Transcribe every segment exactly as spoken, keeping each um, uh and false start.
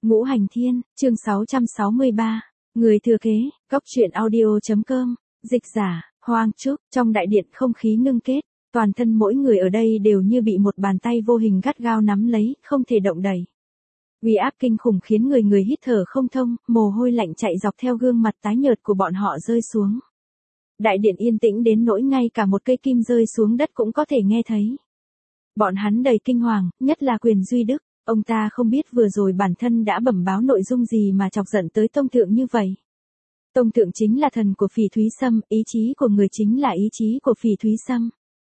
Ngũ Hành Thiên, chương sáu trăm sáu mươi ba. Người thừa kế, góc truyện audio.com, dịch giả, Hoang Trúc, trong đại điện không khí ngưng kết, toàn thân mỗi người ở đây đều như bị một bàn tay vô hình gắt gao nắm lấy, không thể động đậy. Uy áp kinh khủng khiến người người hít thở không thông, mồ hôi lạnh chạy dọc theo gương mặt tái nhợt của bọn họ rơi xuống. Đại điện yên tĩnh đến nỗi ngay cả một cây kim rơi xuống đất cũng có thể nghe thấy. Bọn hắn đầy kinh hoàng, nhất là Quyền Duy Đức. Ông ta không biết vừa rồi bản thân đã bẩm báo nội dung gì mà chọc giận tới Tông Thượng như vậy. Tông Thượng chính là thần của Phỉ Thúy Sâm, ý chí của người chính là ý chí của Phỉ Thúy Sâm.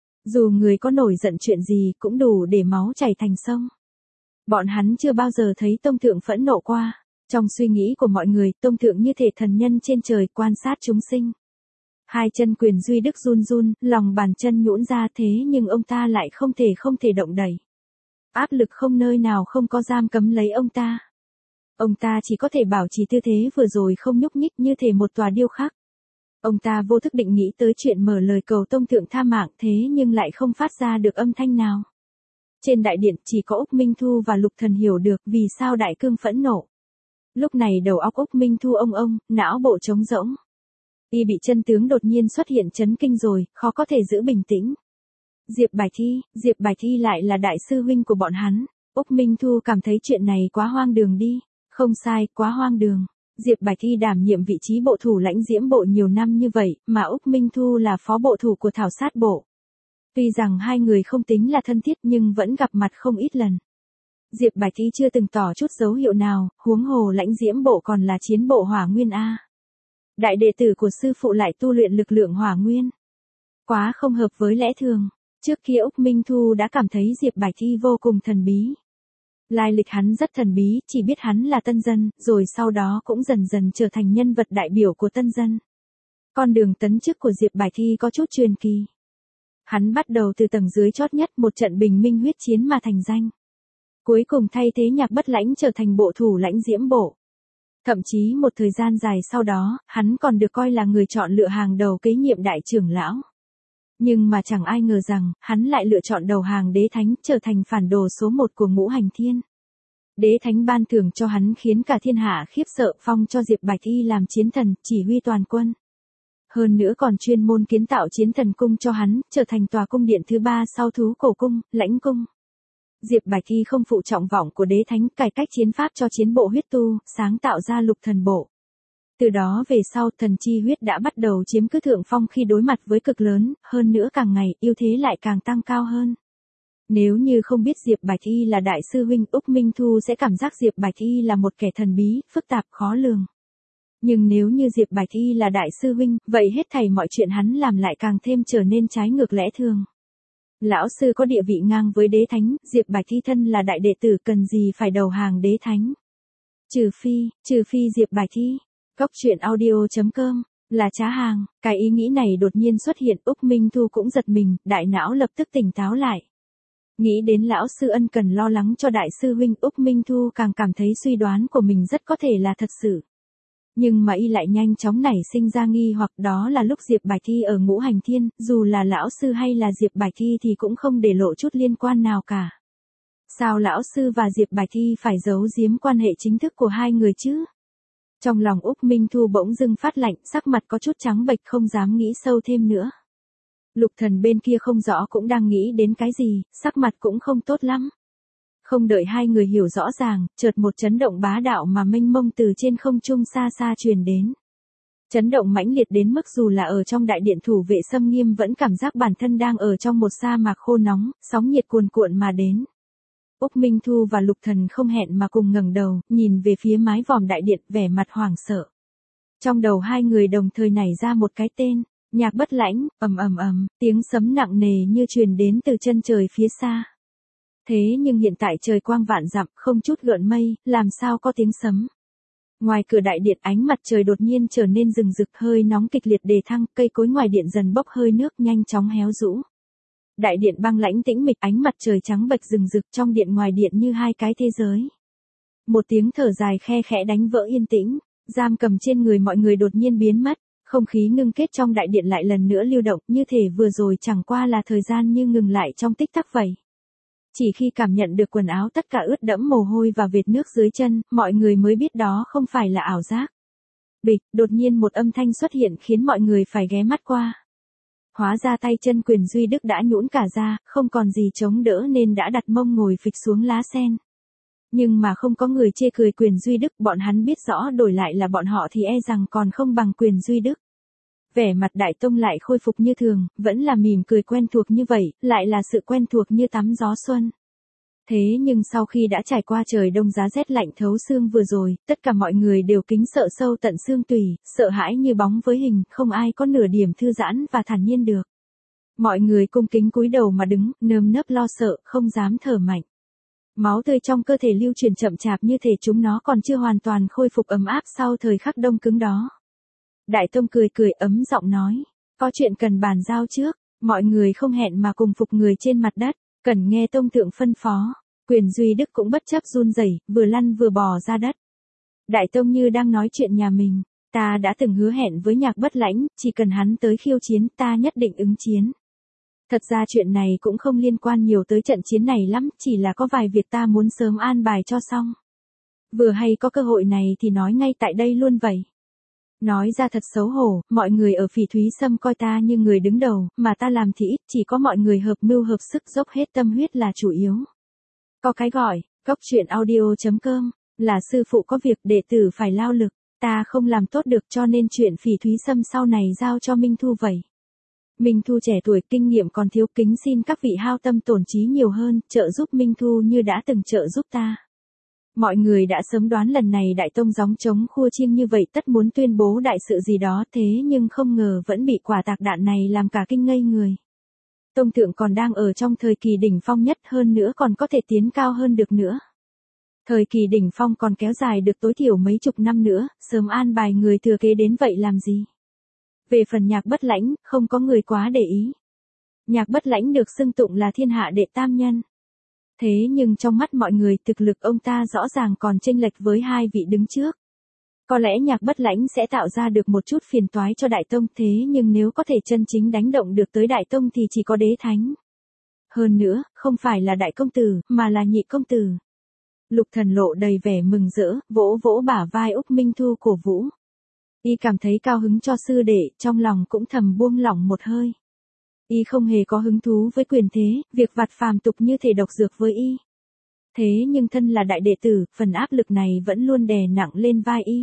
Dù người có nổi giận chuyện gì cũng đủ để máu chảy thành sông. Bọn hắn chưa bao giờ thấy Tông Thượng phẫn nộ qua. Trong suy nghĩ của mọi người, Tông Thượng như thể thần nhân trên trời quan sát chúng sinh. Hai chân Quyền Duy Đức run run, lòng bàn chân nhũn ra thế nhưng ông ta lại không thể không thể động đậy. Áp lực không nơi nào không có giam cấm lấy ông ta. Ông ta chỉ có thể bảo trì tư thế vừa rồi không nhúc nhích như thể một tòa điêu khắc. Ông ta vô thức định nghĩ tới chuyện mở lời cầu Tông Thượng tha mạng thế nhưng lại không phát ra được âm thanh nào. Trên đại điện chỉ có Úc Minh Thu và Lục Thần hiểu được vì sao Đại Cương phẫn nộ. Lúc này đầu óc Úc Minh Thu ông ông, não bộ trống rỗng. Y bị chân tướng đột nhiên xuất hiện chấn kinh rồi, khó có thể giữ bình tĩnh. Diệp Bài Thi, Diệp Bài Thi lại là đại sư huynh của bọn hắn. Úc Minh Thu cảm thấy chuyện này quá hoang đường đi. Không sai, quá hoang đường. Diệp Bài Thi đảm nhiệm vị trí bộ thủ lãnh diễm bộ nhiều năm như vậy, mà Úc Minh Thu là phó bộ thủ của thảo sát bộ. Tuy rằng hai người không tính là thân thiết nhưng vẫn gặp mặt không ít lần. Diệp Bài Thi chưa từng tỏ chút dấu hiệu nào, huống hồ lãnh diễm bộ còn là chiến bộ hỏa nguyên A. Đại đệ tử của sư phụ lại tu luyện lực lượng hỏa nguyên. Quá không hợp với lẽ thường. Trước kia Úc Minh Thu đã cảm thấy Diệp Bài Thi vô cùng thần bí. Lai lịch hắn rất thần bí, chỉ biết hắn là tân dân, rồi sau đó cũng dần dần trở thành nhân vật đại biểu của tân dân. Con đường tấn chức của Diệp Bài Thi có chút truyền kỳ. Hắn bắt đầu từ tầng dưới chót nhất một trận bình minh huyết chiến mà thành danh. Cuối cùng thay thế Nhạc Bất Lãnh trở thành bộ thủ lãnh diễm bộ. Thậm chí một thời gian dài sau đó, hắn còn được coi là người chọn lựa hàng đầu kế nhiệm đại trưởng lão. Nhưng mà chẳng ai ngờ rằng, hắn lại lựa chọn đầu hàng Đế Thánh, trở thành phản đồ số một của Ngũ Hành Thiên. Đế Thánh ban thưởng cho hắn khiến cả thiên hạ khiếp sợ, phong cho Diệp Bài Thi làm chiến thần, chỉ huy toàn quân. Hơn nữa còn chuyên môn kiến tạo chiến thần cung cho hắn, trở thành tòa cung điện thứ ba sau Thú Cổ Cung, Lãnh Cung. Diệp Bài Thi không phụ trọng vọng của Đế Thánh, cải cách chiến pháp cho chiến bộ huyết tu, sáng tạo ra lục thần bộ. Từ đó về sau thần chi huyết đã bắt đầu chiếm cứ thượng phong khi đối mặt với cực lớn, hơn nữa càng ngày ưu thế lại càng tăng cao hơn. Nếu như không biết Diệp Bài Thi là đại sư huynh, Úc Minh Thu sẽ cảm giác Diệp Bài Thi là một kẻ thần bí, phức tạp, khó lường. Nhưng nếu như Diệp Bài Thi là đại sư huynh, vậy hết thảy mọi chuyện hắn làm lại càng thêm trở nên trái ngược lẽ thường. Lão sư có địa vị ngang với Đế Thánh, Diệp Bài Thi thân là đại đệ tử cần gì phải đầu hàng Đế Thánh. Trừ phi, trừ phi Diệp Bài Thi. Góc truyện audio.com, là trá hàng, cái ý nghĩ này đột nhiên xuất hiện, Úc Minh Thu cũng giật mình, đại não lập tức tỉnh táo lại. Nghĩ đến lão sư ân cần lo lắng cho đại sư huynh, Úc Minh Thu càng cảm thấy suy đoán của mình rất có thể là thật sự. Nhưng mà y lại nhanh chóng nảy sinh ra nghi hoặc, đó là lúc Diệp Bài Thi ở Ngũ Hành Thiên, dù là lão sư hay là Diệp Bài Thi thì cũng không để lộ chút liên quan nào cả. Sao lão sư và Diệp Bài Thi phải giấu giếm quan hệ chính thức của hai người chứ? Trong lòng Úc Minh Thu bỗng dưng phát lạnh, sắc mặt có chút trắng bệch không dám nghĩ sâu thêm nữa. Lục Thần bên kia không rõ cũng đang nghĩ đến cái gì, sắc mặt cũng không tốt lắm. Không đợi hai người hiểu rõ ràng, chợt một chấn động bá đạo mà mênh mông từ trên không trung xa xa truyền đến. Chấn động mãnh liệt đến mức dù là ở trong đại điện thủ vệ Sâm Nghiêm vẫn cảm giác bản thân đang ở trong một sa mạc khô nóng, sóng nhiệt cuồn cuộn mà đến. Úc Minh Thu và Lục Thần không hẹn mà cùng ngẩng đầu, nhìn về phía mái vòm đại điện, vẻ mặt hoảng sợ. Trong đầu hai người đồng thời nảy ra một cái tên, Nhạc Bất Lãnh, ầm ầm ầm, tiếng sấm nặng nề như truyền đến từ chân trời phía xa. Thế nhưng hiện tại trời quang vạn dặm, không chút gợn mây, làm sao có tiếng sấm. Ngoài cửa đại điện ánh mặt trời đột nhiên trở nên rừng rực, hơi nóng kịch liệt đề thăng, cây cối ngoài điện dần bốc hơi nước nhanh chóng héo rũ. Đại điện băng lãnh tĩnh mịch, ánh mặt trời trắng bệch rừng rực, trong điện ngoài điện như hai cái thế giới. Một tiếng thở dài khe khẽ đánh vỡ yên tĩnh, giam cầm trên người mọi người đột nhiên biến mất, không khí ngưng kết trong đại điện lại lần nữa lưu động, như thể vừa rồi chẳng qua là thời gian như ngừng lại trong tích tắc vậy. Chỉ khi cảm nhận được quần áo tất cả ướt đẫm mồ hôi và vệt nước dưới chân, mọi người mới biết đó không phải là ảo giác. Bịch, đột nhiên một âm thanh xuất hiện khiến mọi người phải ghé mắt qua. Hóa ra tay chân Quyền Duy Đức đã nhũn cả ra, không còn gì chống đỡ nên đã đặt mông ngồi phịch xuống lá sen. Nhưng mà không có người chê cười Quyền Duy Đức, bọn hắn biết rõ đổi lại là bọn họ thì e rằng còn không bằng Quyền Duy Đức. Vẻ mặt Đại Tông lại khôi phục như thường, vẫn là mỉm cười quen thuộc như vậy, lại là sự quen thuộc như tắm gió xuân. Thế nhưng sau khi đã trải qua trời đông giá rét lạnh thấu xương vừa rồi, tất cả mọi người đều kính sợ sâu tận xương tủy, sợ hãi như bóng với hình, không ai có nửa điểm thư giãn và thản nhiên được. Mọi người cung kính cúi đầu mà đứng, nơm nớp lo sợ, không dám thở mạnh. Máu tươi trong cơ thể lưu truyền chậm chạp như thể chúng nó còn chưa hoàn toàn khôi phục ấm áp sau thời khắc đông cứng đó. Đại Tông cười cười ấm giọng nói, có chuyện cần bàn giao trước, mọi người không hẹn mà cùng phục người trên mặt đất, cần nghe Tông Thượng phân phó. Quyền Duy Đức cũng bất chấp run rẩy, vừa lăn vừa bò ra đất. Đại Tông như đang nói chuyện nhà mình, ta đã từng hứa hẹn với Nhạc Bất Lãnh, chỉ cần hắn tới khiêu chiến ta nhất định ứng chiến. Thật ra chuyện này cũng không liên quan nhiều tới trận chiến này lắm, chỉ là có vài việc ta muốn sớm an bài cho xong. Vừa hay có cơ hội này thì nói ngay tại đây luôn vậy. Nói ra thật xấu hổ, mọi người ở Phỉ Thúy Sâm coi ta như người đứng đầu, mà ta làm thì ít, chỉ có mọi người hợp mưu hợp sức dốc hết tâm huyết là chủ yếu. Có cái gọi, cốc truyện audio chấm com, là sư phụ có việc đệ tử phải lao lực, ta không làm tốt được cho nên chuyện Phỉ Thúy Sâm sau này giao cho Minh Thu vậy. Minh Thu trẻ tuổi kinh nghiệm còn thiếu, kính xin các vị hao tâm tổn trí nhiều hơn, trợ giúp Minh Thu như đã từng trợ giúp ta. Mọi người đã sớm đoán lần này Đại Tông gióng trống khua chiêng như vậy tất muốn tuyên bố đại sự gì đó, thế nhưng không ngờ vẫn bị quả tạc đạn này làm cả kinh ngây người. Tông Thượng còn đang ở trong thời kỳ đỉnh phong nhất, hơn nữa còn có thể tiến cao hơn được nữa. Thời kỳ đỉnh phong còn kéo dài được tối thiểu mấy chục năm nữa, sớm an bài người thừa kế đến vậy làm gì. Về phần Nhạc Bất Lãnh, không có người quá để ý. Nhạc Bất Lãnh được xưng tụng là thiên hạ đệ tam nhân. Thế nhưng trong mắt mọi người thực lực ông ta rõ ràng còn chênh lệch với hai vị đứng trước. Có lẽ Nhạc Bất Lãnh sẽ tạo ra được một chút phiền toái cho Đại Tông, thế nhưng nếu có thể chân chính đánh động được tới Đại Tông thì chỉ có Đế Thánh. Hơn nữa, không phải là Đại Công Tử, mà là Nhị Công Tử. Lục Thần lộ đầy vẻ mừng rỡ, vỗ vỗ bả vai Úc Minh Thu cổ vũ. Y cảm thấy cao hứng cho sư đệ, trong lòng cũng thầm buông lỏng một hơi. Y không hề có hứng thú với quyền thế, việc vặt phàm tục như thể độc dược với Y. Thế nhưng thân là đại đệ tử, phần áp lực này vẫn luôn đè nặng lên vai Y.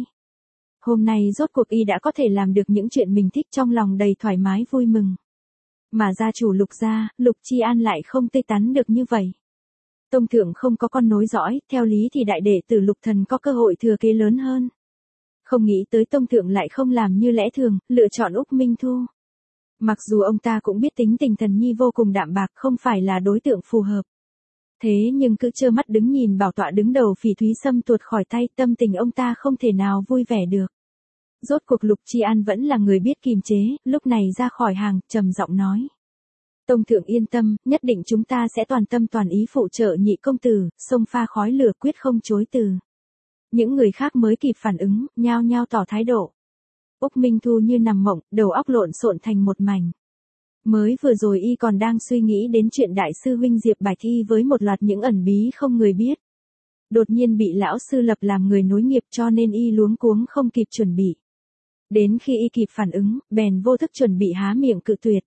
Hôm nay rốt cuộc Y đã có thể làm được những chuyện mình thích, trong lòng đầy thoải mái vui mừng. Mà gia chủ Lục gia, Lục Chi An lại không tươi tắn được như vậy. Tông Thượng không có con nối dõi, theo lý thì đại đệ tử Lục Thần có cơ hội thừa kế lớn hơn. Không nghĩ tới Tông Thượng lại không làm như lẽ thường, lựa chọn Úc Minh Thu. Mặc dù ông ta cũng biết tính tình Thần Nhi vô cùng đạm bạc, không phải là đối tượng phù hợp. Thế nhưng cứ trơ mắt đứng nhìn bảo tọa đứng đầu Phỉ Thúy Sâm tuột khỏi tay, tâm tình ông ta không thể nào vui vẻ được. Rốt cuộc Lục Chi An vẫn là người biết kiềm chế, lúc này ra khỏi hàng, trầm giọng nói. Tông Thượng yên tâm, nhất định chúng ta sẽ toàn tâm toàn ý phụ trợ Nhị Công Tử, xông pha khói lửa quyết không chối từ. Những người khác mới kịp phản ứng, nhao nhao tỏ thái độ. Úc Minh Thu như nằm mộng, đầu óc lộn xộn thành một mảnh. Mới vừa rồi Y còn đang suy nghĩ đến chuyện đại sư huynh Diệp Bạch Y với một loạt những ẩn bí không người biết. Đột nhiên bị lão sư lập làm người nối nghiệp cho nên Y luống cuống không kịp chuẩn bị. Đến khi Y kịp phản ứng, bèn vô thức chuẩn bị há miệng cự tuyệt.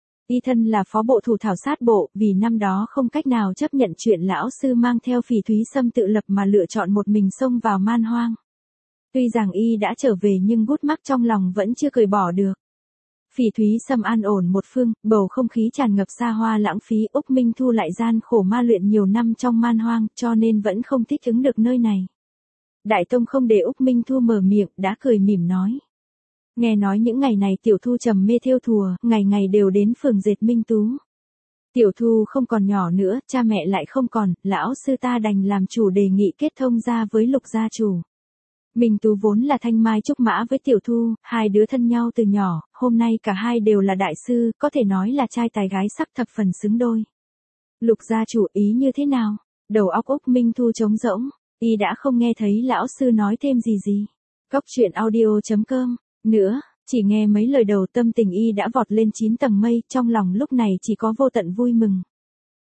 Y thân là phó bộ thủ thảo sát bộ, vì năm đó không cách nào chấp nhận chuyện lão sư mang theo Phỉ Thúy Sâm tự lập mà lựa chọn một mình xông vào man hoang. Tuy rằng Y đã trở về nhưng gút mắc trong lòng vẫn chưa cởi bỏ được. Phỉ Thúy Sâm an ổn một phương, bầu không khí tràn ngập xa hoa lãng phí, Úc Minh Thu lại gian khổ ma luyện nhiều năm trong man hoang, cho nên vẫn không thích ứng được nơi này. Đại Tông không để Úc Minh Thu mở miệng, đã cười mỉm nói. Nghe nói những ngày này Tiểu Thu trầm mê thêu thùa, ngày ngày đều đến phường dệt Minh Tú. Tiểu Thu không còn nhỏ nữa, cha mẹ lại không còn, lão sư ta đành làm chủ đề nghị kết thông gia với Lục gia chủ. Minh Tú vốn là thanh mai trúc mã với Tiểu Thu, hai đứa thân nhau từ nhỏ, hôm nay cả hai đều là đại sư, có thể nói là trai tài gái sắc thập phần xứng đôi. Lục gia chủ ý như thế nào? Đầu óc Úc Minh Thu trống rỗng, Y đã không nghe thấy lão sư nói thêm gì gì. Cốc truyện audio chấm com nữa, chỉ nghe mấy lời đầu tâm tình Y đã vọt lên chín tầng mây, trong lòng lúc này chỉ có vô tận vui mừng.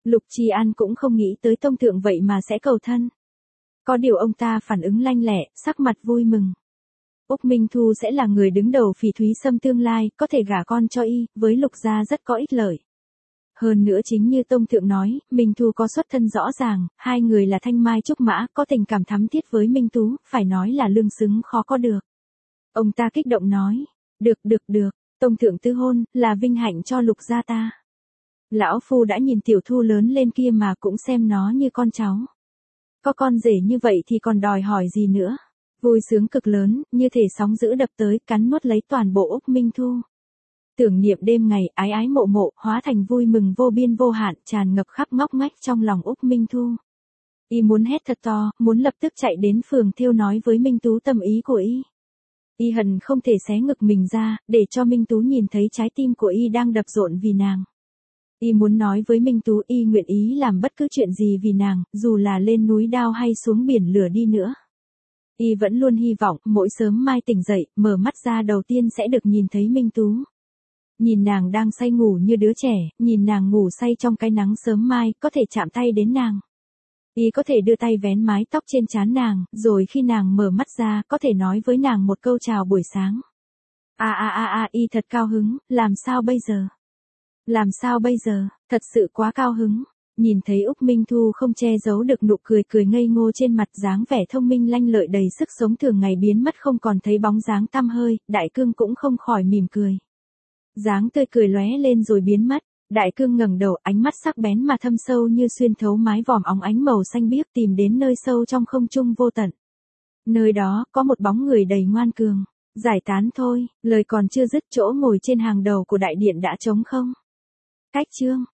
Lục Tri An cũng không nghĩ tới Tông Thượng vậy mà sẽ cầu thân. Có điều ông ta phản ứng lanh lẹ, sắc mặt vui mừng. Úc Minh Thu sẽ là người đứng đầu Phỉ Thúy Sâm tương lai, có thể gả con cho y, với Lục gia rất có ích lợi. Hơn nữa chính như Tông Thượng nói, Minh Thu có xuất thân rõ ràng, hai người là thanh mai trúc mã, có tình cảm thắm thiết với Minh Tú, phải nói là lương xứng khó có được. Ông ta kích động nói, được được được, Tông Thượng tư hôn, là vinh hạnh cho Lục gia ta. Lão Phu đã nhìn Tiểu Thu lớn lên kia mà cũng xem nó như con cháu. Có con rể như vậy thì còn đòi hỏi gì nữa. Vui sướng cực lớn, như thể sóng dữ đập tới, cắn nuốt lấy toàn bộ Úc Minh Thu. Tưởng niệm đêm ngày, ái ái mộ mộ, hóa thành vui mừng vô biên vô hạn, tràn ngập khắp ngóc ngách trong lòng Úc Minh Thu. Y muốn hét thật to, muốn lập tức chạy đến phường Thiêu nói với Minh Tú tâm ý của y. Y hận không thể xé ngực mình ra, để cho Minh Tú nhìn thấy trái tim của y đang đập rộn vì nàng. Y muốn nói với Minh Tú y nguyện ý làm bất cứ chuyện gì vì nàng, dù là lên núi đao hay xuống biển lửa đi nữa. Y vẫn luôn hy vọng mỗi sớm mai tỉnh dậy, mở mắt ra đầu tiên sẽ được nhìn thấy Minh Tú. Nhìn nàng đang say ngủ như đứa trẻ, nhìn nàng ngủ say trong cái nắng sớm mai, có thể chạm tay đến nàng. Y có thể đưa tay vén mái tóc trên trán nàng, rồi khi nàng mở mắt ra, có thể nói với nàng một câu chào buổi sáng. A a a a, y thật cao hứng, làm sao bây giờ? Làm sao bây giờ, thật sự quá cao hứng. Nhìn thấy Úc Minh Thu không che giấu được nụ cười cười ngây ngô trên mặt, dáng vẻ thông minh lanh lợi đầy sức sống thường ngày biến mất không còn thấy bóng dáng tăm hơi, Đại Cương cũng không khỏi mỉm cười. Dáng tươi cười lóe lên rồi biến mất, Đại Cương ngẩng đầu, ánh mắt sắc bén mà thâm sâu như xuyên thấu mái vòm óng ánh màu xanh biếc tìm đến nơi sâu trong không trung vô tận. Nơi đó, có một bóng người đầy ngoan cường. Giải tán thôi, lời còn chưa dứt chỗ ngồi trên hàng đầu của đại điện đã trống không. Cách chương